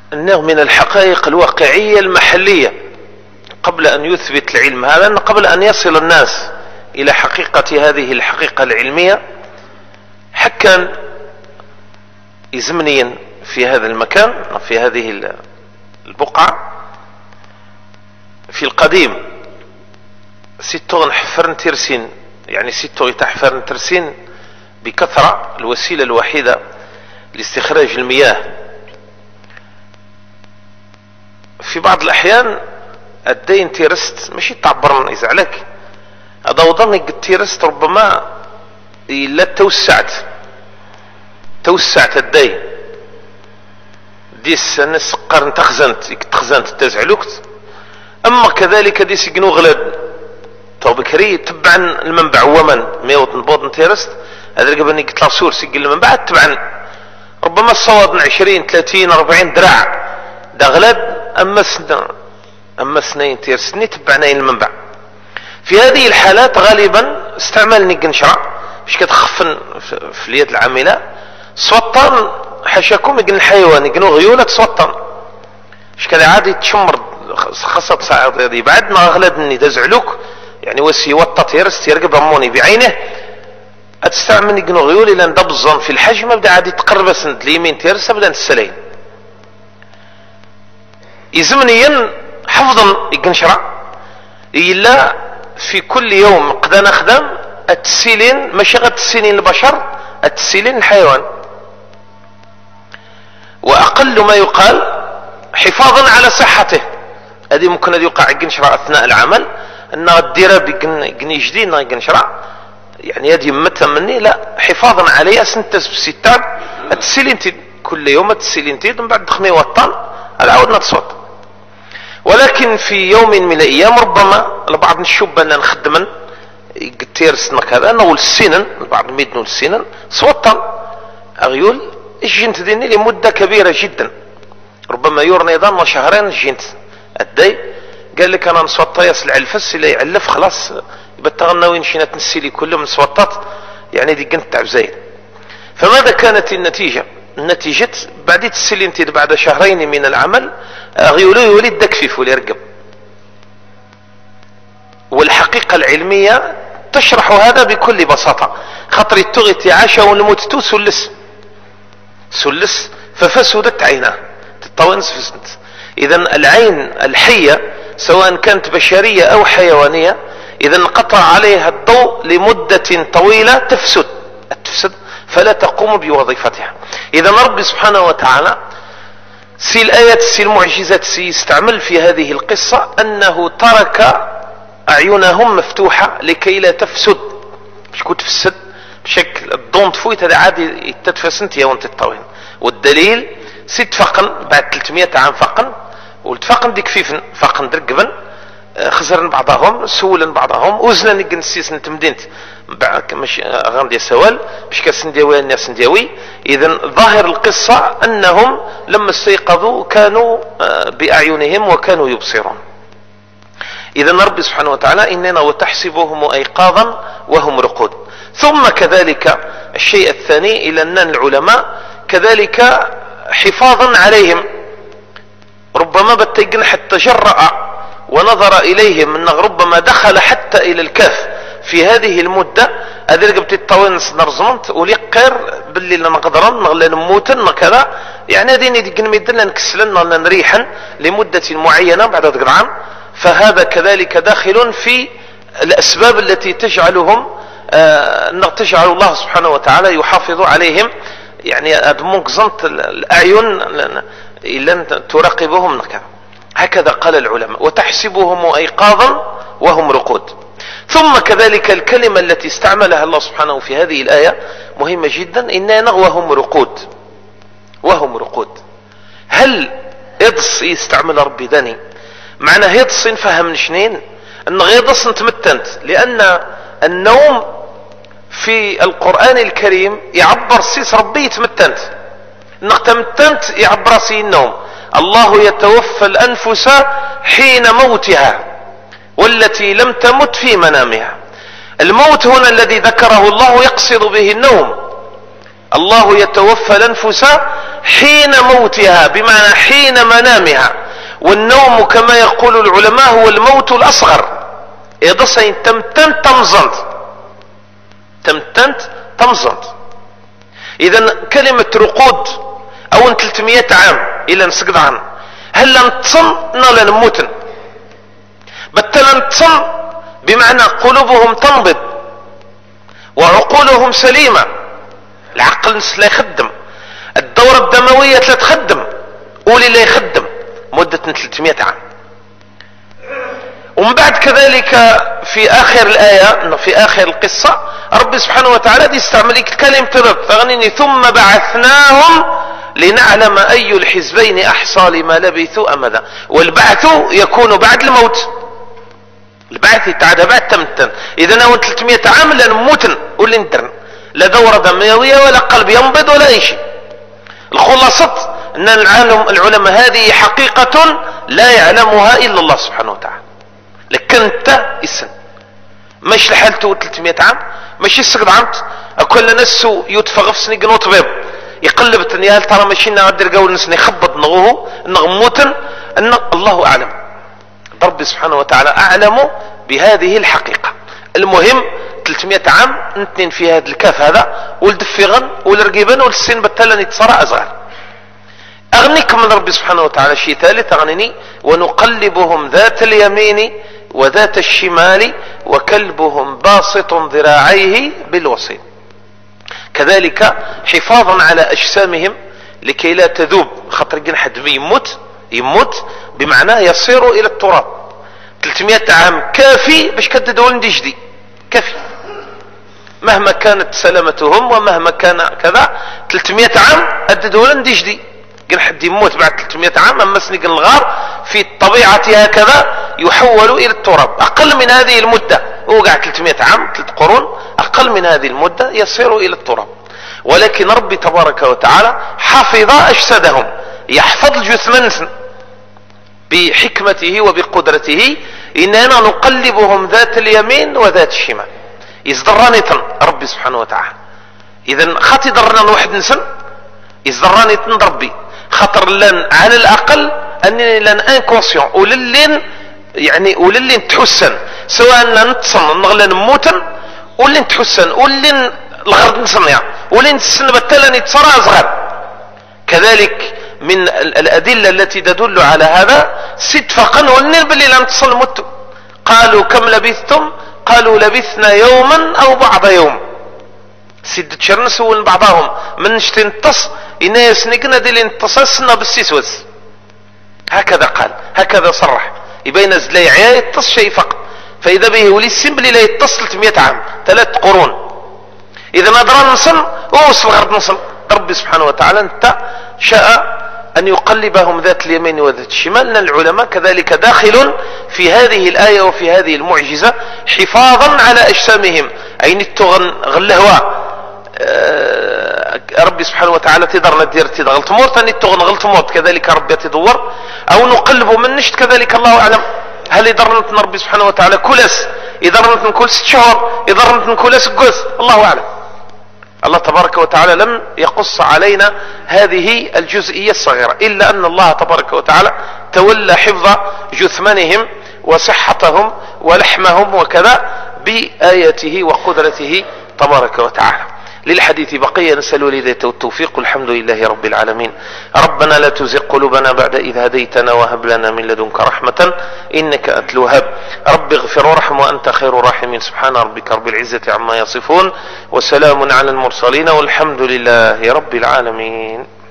أنه من الحقائق الواقعية المحلية قبل أن يثبت العلم هذا، أن قبل أن يصل الناس إلى حقيقة هذه الحقيقة العلمية حكا زمنيا في هذا المكان، في هذه البقعة في القديم ستون حفرن ترسين، يعني ستو يتحفرن ترسين بكثرة، الوسيلة الوحيدة لاستخراج المياه. في بعض الأحيان الدين تيرست ماشي تعبرن يزعلك، هذا وضعني قد تيرست ربما إلا توسعت الدين ديس الناس قرن تخزنت تزعلوكت. أما كذلك ديس يقنو غلاد تو بكري تبعا المنبع ومن ميوت نبوض تيرست هذا اللي قبل يطلع سور سجل المنبع تبعا ربما الصواب 20 30 40 دراع دا غلاد. أما سنين تيرسني تبعناين المنبع. في هذه الحالات غالبا استعمال نقنشرة باش كتخفن في اليد العاملة سوطان حاشاكم يقن الحيوان يقنو غيولة سوطان باش كذا عادي تشمر خاصة صاعد هذه بعد ما غلادني دزعلوك يعني وسي وطط يرست يرقب رموني بعينه اتستعمل يقنو غيولي لان دبزن في الحجم بدا عادي تقرب سند اليمين تيرس بدا السلين يزمنيا حفظا يقنشرة إلا في كل يوم قدنا خدم التسيلين ماشي غير التسيلين البشر التسيلين الحيوان. وأقل ما يقال حفاظا على صحته هذه ممكن أن يوقع يقنشرة أثناء العمل أن الديراب يقني جديد يقنشرة يعني هذه متى مني لا حفاظا عليه سنتس بستان التسيلين كل يوم التسيلين من بعد دخمي وطن العودنا تصوت. ولكن في يوم من الايام ربما لبعض الشبان نخدمن تيرسنا كذا نقول السنن البعض ميدنو السنن صوتا اغيول الجنت ديني لمده كبيره جدا ربما يور نظام شهرين الجنت الدي قال لك انا نصوت يصل الفس اللي يعلف خلاص يبقى تغناوين شينا تنسيلي كلهم صوتات يعني دي قنت تعب زايد. فماذا كانت النتيجه؟ النتيجة بعد تسلينتي بعد شهرين من العمل غيولو يولد دكفيف ويرقب. والحقيقة العلمية تشرح هذا بكل بساطة. خطر التغي عاشا ونموت سلس ففسدت عيناه تطونس فسدت. إذا العين الحية سواء كانت بشرية أو حيوانية إذا انقطع عليها الضوء لمدة طويلة تفسد فلا تقوم بوظيفتها. إذا رب سبحانه وتعالى سي الآيات سي المعجزات سي استعمل في هذه القصة أنه ترك أعينهم مفتوحة لكي لا تفسد. مش كنت تفسد بشكل الضوء تفويت هذا عادي تتفسنت يا وانت الطوين. والدليل 6 فقن بعد 300 عام فقن والتفقن ديك فيفن فقن درقبن خزرن بعضهم سولن بعضهم وزنن يقنسيس نتمدينت مش غاندي سوال مش كسنديوي الناس سنديوي. اذا ظاهر القصة انهم لما استيقظوا كانوا باعينهم وكانوا يبصرون. اذا رب سبحانه وتعالى اننا وتحسبهم ايقاظا وهم رقود. ثم كذلك الشيء الثاني الى ان العلماء كذلك حفاظا عليهم ربما بتيقن حتى جرأ ونظر إليهم أنه ربما دخل حتى إلى الكهف في هذه المدة هذه قبت الطوانس نرزمنت وليقر باللي نقدرن نغلا نموتن كذا يعني هذه نديك ميدنا نكسلن نريحا لمدة معينة بعد ذلك عام. فهذا كذلك داخل في الأسباب التي تجعلهم تجعل الله سبحانه وتعالى يحافظ عليهم يعني أدمونك زنت الأعين إلا تراقبهم كذا. هكذا قال العلماء وتحسبهم أيقاظا وهم رقود. ثم كذلك الكلمة التي استعملها الله سبحانه في هذه الآية مهمة جدا إننا وهم رقود. هل إضص يستعمل ربي داني معنى هيضص فهم شنين أن غيضص تمتنت لأن النوم في القرآن الكريم يعبر سيس ربي تمتنت تمتنت يعبر سي النوم. الله يتوفى الأنفس حين موتها والتي لم تمت في منامها. الموت هنا الذي ذكره الله يقصد به النوم الله يتوفى الأنفس حين موتها، بمعنى حين منامها. والنوم كما يقول العلماء هو الموت الأصغر. يدصين تمتنت تمزنت. إذا كلمة رقود أو 300 عام إلى نسقط عنه، هل نتصن ولا نموتن؟ بتلا نتصن بمعنى قلوبهم تنبض وعقولهم سليمة، العقل لا يخدم، الدورة الدموية لا تخدم، قولي لا يخدم مدة 300 عام. ومن بعد كذلك في آخر الآية، في آخر القصة، رب سبحانه وتعالى يستعمل كلمة رب فغنيني ثم بعثناهم لنعلم أي الحزبين أحصى لما لبثوا أمدا. والبعث يكون بعد الموت، البعث يتعدى بعد تمتن. إذا هو 300 عام لا نموتن ولا ندرن، لا دورة دموية ولا قلب ينبض ولا أي شيء. الخلاصة أن العلماء هذه حقيقة لا يعلمها إلا الله سبحانه وتعالى. لكن انت السن مش لحالته 300 عام، مش يسقط عمت اكل نسو يتفغف سني قنوط بيب يقلب التنيا، هل ترى ماشي نقدر قول نسني خبط نغوه نغموتن ان الله اعلم. رب سبحانه وتعالى اعلم بهذه الحقيقة. المهم 300 عام نتنين في هذا الكاف هذا والدفغن والرقيبن والسن بتلن يتصرى ازغر. اغنيكم من رب سبحانه وتعالى شيء ثالث، اغنني ونقلبهم ذات اليمين وذات الشمال وكلبهم باسط ذراعيه بالوصيد. كذلك حفاظا على اجسامهم لكي لا تذوب، خاطر كان حد يموت بمعنى يصير الى التراب. 300 عام كافي باش كتدول ندجدي، كافي مهما كانت سلامتهم ومهما كان كذا. 300 عام الدول ندجدي، كان حد يموت بعد 300 عام، اما سنق الغار في الطبيعة هكذا يحول الى التراب. اقل من هذه المدة، وقع 300 عام 3 قرون، اقل من هذه المدة يصير الى التراب. ولكن ربي تبارك وتعالى حفظ اجسادهم، يحفظ الجثمان بحكمته وبقدرته. اننا نقلبهم ذات اليمين وذات الشمال، يصدراني ربي سبحانه وتعالى. اذا خاطي ضرنا واحد نسن يصدراني ربي، خاطر لن على الاقل انني لن انكونسيون وللين يعني وللين تحسن، سواء نتصن نغلا نموتن ولين تحسن ولين الغرض نصنع ولين السن بتلن يتصرى صغر. كذلك من الادله التي تدل على هذا صدفا ولين باللي لم تصل مت. قالوا كم لبثتم؟ قالوا لبثنا يوما او بعض يوم. سيد تشرنس ول بعضهم من نشتنتص الناس نقنا دي انتصصنا بالسيسوس، هكذا قال، هكذا صرح، يبين زلي عيا يتص شيء فقط. فاذا به ولي السمبلي لا يتصل 300 عام 3 قرون. اذا نظرا نصل ووصل غرض نصل. ربي سبحانه وتعالى انت شاء ان يقلبهم ذات اليمين وذات الشمال. العلماء كذلك داخل في هذه الايه وفي هذه المعجزه حفاظا على اجسامهم، اين التغن غلهوا ربي سبحانه وتعالى تقدر ندير تغلط موت ثاني تغن غلط موت، كذلك ربي تدور او نقلبه من نشت، كذلك الله اعلم. هل يقدر نتن ربي سبحانه وتعالى كلس، يقدر نتن كل 6 شهور، يقدر نتن كلس قوس، الله اعلم. الله تبارك وتعالى لم يقص علينا هذه الجزئية الصغيرة، الا ان الله تبارك وتعالى تولى حفظ جثمانهم وصحتهم ولحمهم وكذا بآياته وقدرته تبارك وتعالى. للحديث بقية، نسأل والهداية والتوفيق، والحمد لله رب العالمين. ربنا لا تزغ قلوبنا بعد إذ هديتنا وهب لنا من لدنك رحمة إنك أنت الوهاب. رب اغفر وارحم وأنت خير الراحمين. سبحان ربك رب العزة عما يصفون وسلام على المرسلين والحمد لله رب العالمين.